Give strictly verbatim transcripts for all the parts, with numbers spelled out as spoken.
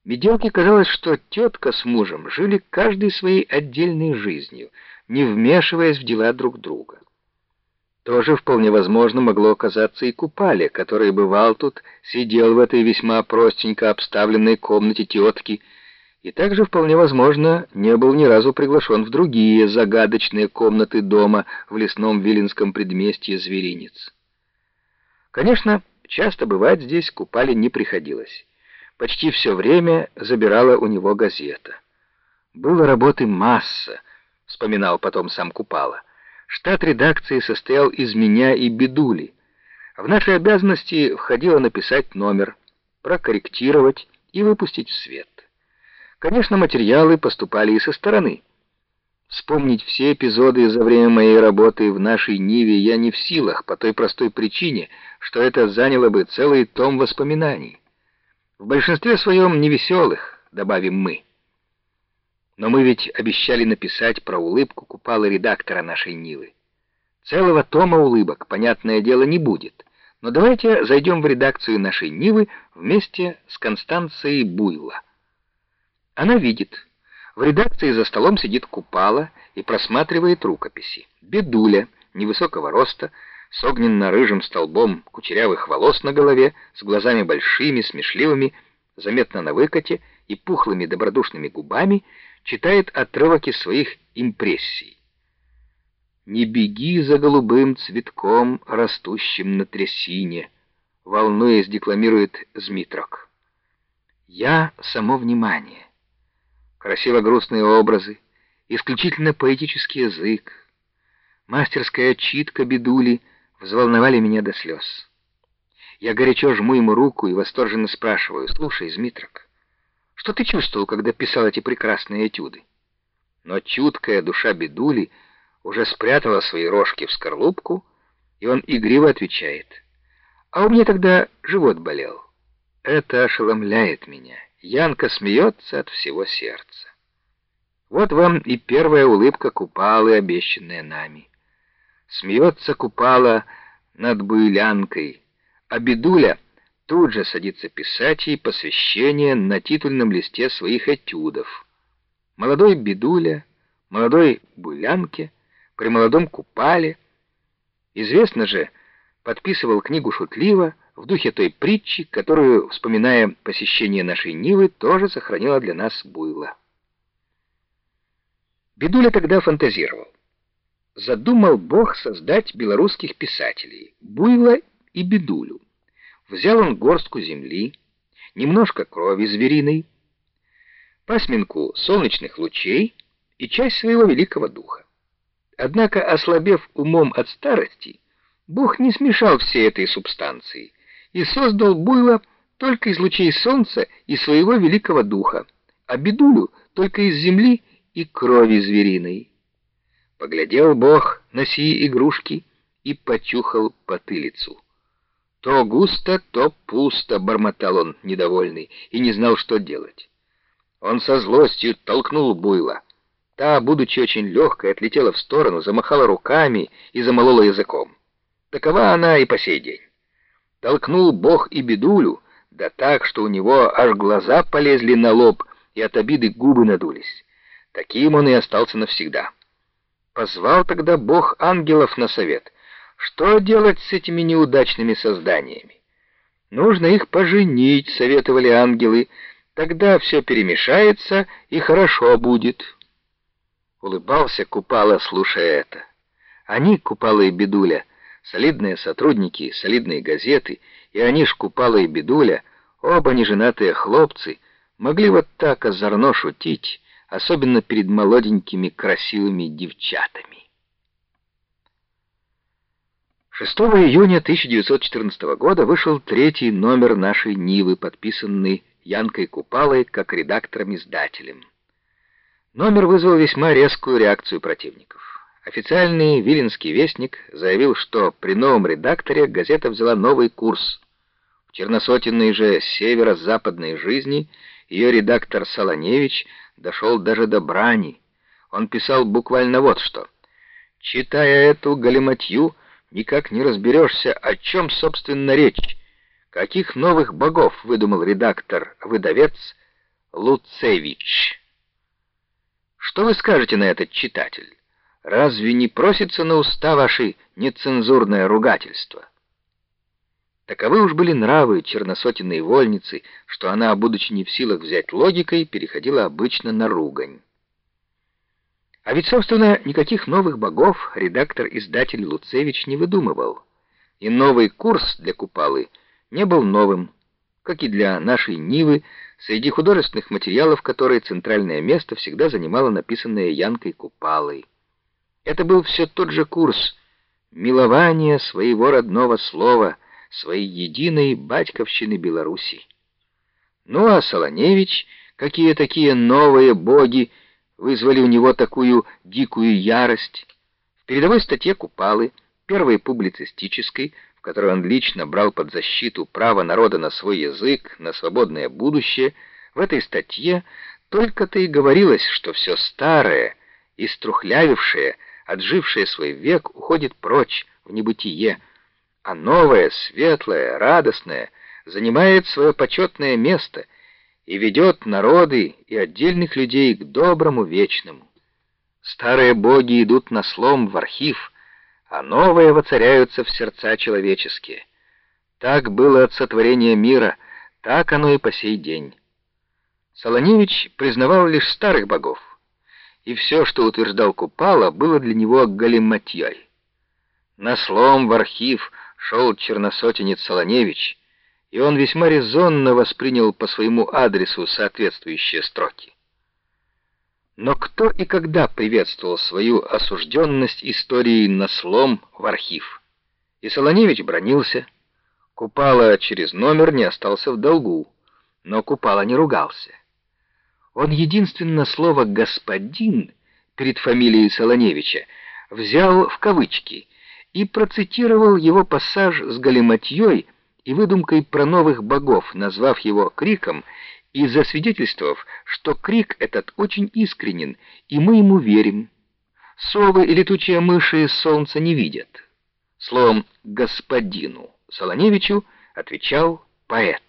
Меделке казалось, что тетка с мужем жили каждой своей отдельной жизнью, не вмешиваясь в дела друг друга. Тоже вполне возможно могло оказаться и Купале, который бывал тут, сидел в этой весьма простенько обставленной комнате тетки, и также вполне возможно не был ни разу приглашен в другие загадочные комнаты дома в лесном виленском предместье Зверинец. Конечно, часто бывать здесь Купале не приходилось. Почти все время забирала у него газета. «Было работы масса», — вспоминал потом сам Купала. «Штат редакции состоял из меня и Бедули. В наши обязанности входило написать номер, прокорректировать и выпустить в свет. Конечно, материалы поступали и со стороны. Вспомнить все эпизоды за время моей работы в нашей Ниве я не в силах, по той простой причине, что это заняло бы целый том воспоминаний. В большинстве своем невеселых, добавим мы. Но мы ведь обещали написать про улыбку Купалы редактора нашей Нивы. Целого тома улыбок, понятное дело, не будет. Но давайте зайдем в редакцию нашей Нивы вместе с Констанцией Буйла. Она видит. В редакции за столом сидит Купала и просматривает рукописи. Бедуля, невысокого роста, с огненно-рыжим столбом кучерявых волос на голове, с глазами большими, смешливыми, заметно на выкате и пухлыми добродушными губами, читает отрывок из своих импрессий. «Не беги за голубым цветком, растущим на трясине», волнуясь, декламирует Змитрок. «Я — само внимание». Красиво-грустные образы, исключительно поэтический язык, мастерская читка Бедули взволновали меня до слез. Я горячо жму ему руку и восторженно спрашиваю: «Слушай, Змитрок, что ты чувствовал, когда писал эти прекрасные этюды?» Но чуткая душа Бедули уже спрятала свои рожки в скорлупку, и он игриво отвечает: «А у меня тогда живот болел. Это ошеломляет меня. Янка смеется от всего сердца». Вот вам и первая улыбка Купалы, обещанная нами. Смеется Купала над Буйлянкой, а Бедуля тут же садится писать ей посвящение на титульном листе своих этюдов. Молодой Бедуля, молодой Буйлянке, при молодом Купале. Известно же, подписывал книгу шутливо, в духе той притчи, которую, вспоминая посещение нашей Нивы, тоже сохранила для нас Буйла. Бедуля тогда фантазировал. Задумал Бог создать белорусских писателей, Буйла и Бедулю. Взял он горстку земли, немножко крови звериной, пасминку солнечных лучей и часть своего великого духа. Однако, ослабев умом от старости, Бог не смешал всей этой субстанции и создал Буйла только из лучей солнца и своего великого духа, а Бедулю только из земли и крови звериной. Поглядел Бог на сии игрушки и почухал потылицу. То густо, то пусто, бормотал он недовольный и не знал, что делать. Он со злостью толкнул Буйла. Та, будучи очень легкой, отлетела в сторону, замахала руками и замолола языком. Такова она и по сей день. Толкнул Бог и Бедулю, да так, что у него аж глаза полезли на лоб и от обиды губы надулись. Таким он и остался навсегда. Позвал тогда Бог ангелов на совет. Что делать с этими неудачными созданиями? Нужно их поженить, советовали ангелы, тогда все перемешается и хорошо будет. Улыбался Купала, слушая это. Они, Купала и Бедуля, солидные сотрудники, солидные газеты, и они ж, Купала и Бедуля, оба неженатые хлопцы, могли вот так озорно шутить, особенно перед молоденькими красивыми девчатами. шестого июня тысяча девятьсот четырнадцатого года вышел третий номер нашей Нивы, подписанный Янкой Купалой как редактором-издателем. Номер вызвал весьма резкую реакцию противников. Официальный Виленский вестник заявил, что при новом редакторе газета взяла новый курс. В черносотенной же северо-западной жизни ее редактор Солоневич дошел даже до брани. Он писал буквально вот что: «Читая эту галиматью, никак не разберешься, о чем, собственно, речь. Каких новых богов выдумал редактор-выдавец Луцевич. Что вы скажете на этот, читатель? Разве не просится на уста ваши нецензурное ругательство? Таковы уж были нравы черносотенной вольницы, что она, будучи не в силах взять логикой, переходила обычно на ругань. А ведь, собственно, никаких новых богов редактор-издатель Луцевич не выдумывал. И новый курс для Купалы не был новым, как и для нашей Нивы, среди художественных материалов которой центральное место всегда занимало написанное Янкой Купалой. Это был все тот же курс милования своего родного слова, своей единой батьковщины Беларуси. Ну а Солоневич, какие такие новые боги вызвали у него такую дикую ярость? В передовой статье Купалы, первой публицистической, в которой он лично брал под защиту право народа на свой язык, на свободное будущее, в этой статье только-то и говорилось, что все старое, иструхлявившее, отжившее свой век, уходит прочь в небытие, а новое, светлое, радостное занимает свое почетное место и ведет народы и отдельных людей к доброму вечному. Старые боги идут на слом в архив, а новые воцаряются в сердца человеческие. Так было от сотворения мира, так оно и по сей день. Солоневич признавал лишь старых богов, и все, что утверждал Купала, было для него галиматьей. На слом в архив шел черносотенец Солоневич, и он весьма резонно воспринял по своему адресу соответствующие строки. Но кто и когда приветствовал свою осужденность историей на слом в архив? И Солоневич бронился. Купала через номер не остался в долгу, но Купала не ругался. Он единственно слово «господин» перед фамилией Солоневича взял в кавычки и процитировал его пассаж с галиматьей и выдумкой про новых богов, назвав его криком и засвидетельствовав, что крик этот очень искренен, и мы ему верим. Совы и летучие мыши солнца не видят. Словом, господину Солоневичу отвечал поэт.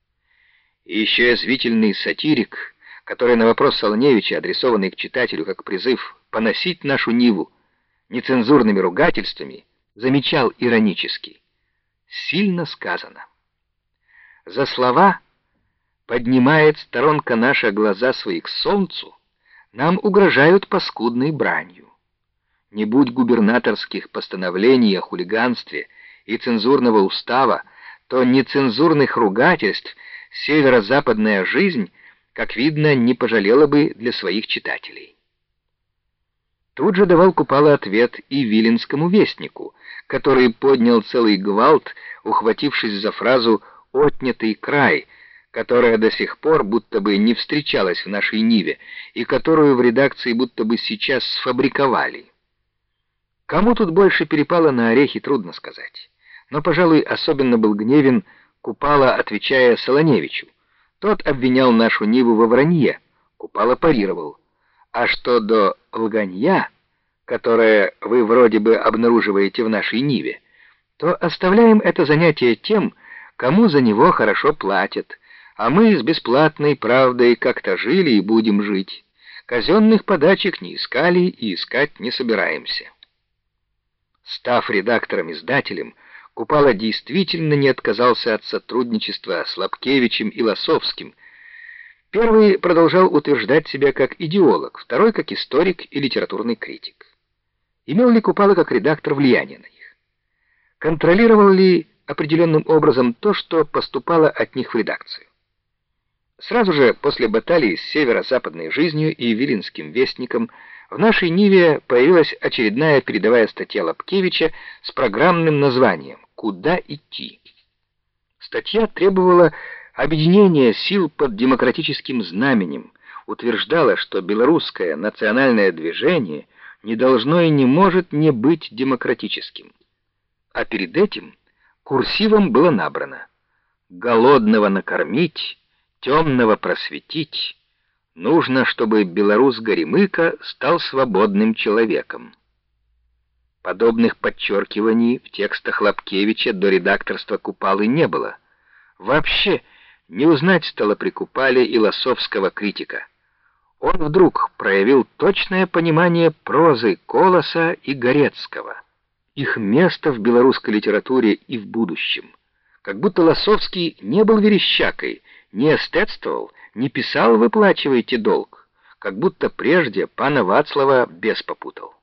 И еще язвительный сатирик, который на вопрос Солоневича, адресованный к читателю как призыв поносить нашу Ниву нецензурными ругательствами, замечал иронически: сильно сказано. За слова поднимает сторонка наша глаза свои к солнцу, нам угрожают паскудной бранью. Не будь губернаторских постановлений о хулиганстве и цензурного устава, то нецензурных ругательств северо-западная жизнь, как видно, не пожалела бы для своих читателей. Тут же давал Купала ответ и Виленскому вестнику, который поднял целый гвалт, ухватившись за фразу «отнятый край», которая до сих пор будто бы не встречалась в нашей Ниве и которую в редакции будто бы сейчас сфабриковали. Кому тут больше перепало на орехи, трудно сказать. Но, пожалуй, особенно был гневен Купала, отвечая Солоневичу. Тот обвинял нашу Ниву во вранье, Купала парировал. А что до лганья, которое вы вроде бы обнаруживаете в нашей Ниве, то оставляем это занятие тем, кому за него хорошо платят, а мы с бесплатной правдой как-то жили и будем жить. Казенных подачек не искали и искать не собираемся. Став редактором-издателем, Купала действительно не отказался от сотрудничества с Лапкевичем и Лосовским. Первый продолжал утверждать себя как идеолог, второй как историк и литературный критик. Имел ли Купала как редактор влияние на них? Контролировал ли определенным образом то, что поступало от них в редакцию? Сразу же после баталии с северо-западной жизнью и Виленским вестником в нашей Ниве появилась очередная передовая статья Лапкевича с программным названием «Куда идти?». Статья требовала объединения сил под демократическим знаменем, утверждала, что белорусское национальное движение не должно и не может не быть демократическим. А перед этим курсивом было набрано: «Голодного накормить, темного просветить. Нужно, чтобы белорус Горемыка стал свободным человеком». Подобных подчеркиваний в текстах Лапкевича до редакторства Купалы не было. Вообще Не узнать стало при Купале и лосовского критика. Он вдруг проявил точное понимание прозы Колоса и Горецкого, их место в белорусской литературе и в будущем. Как будто Лосовский не был верещакой, не эстетствовал, не писал «выплачивайте долг», как будто прежде пана Вацлава бес попутал.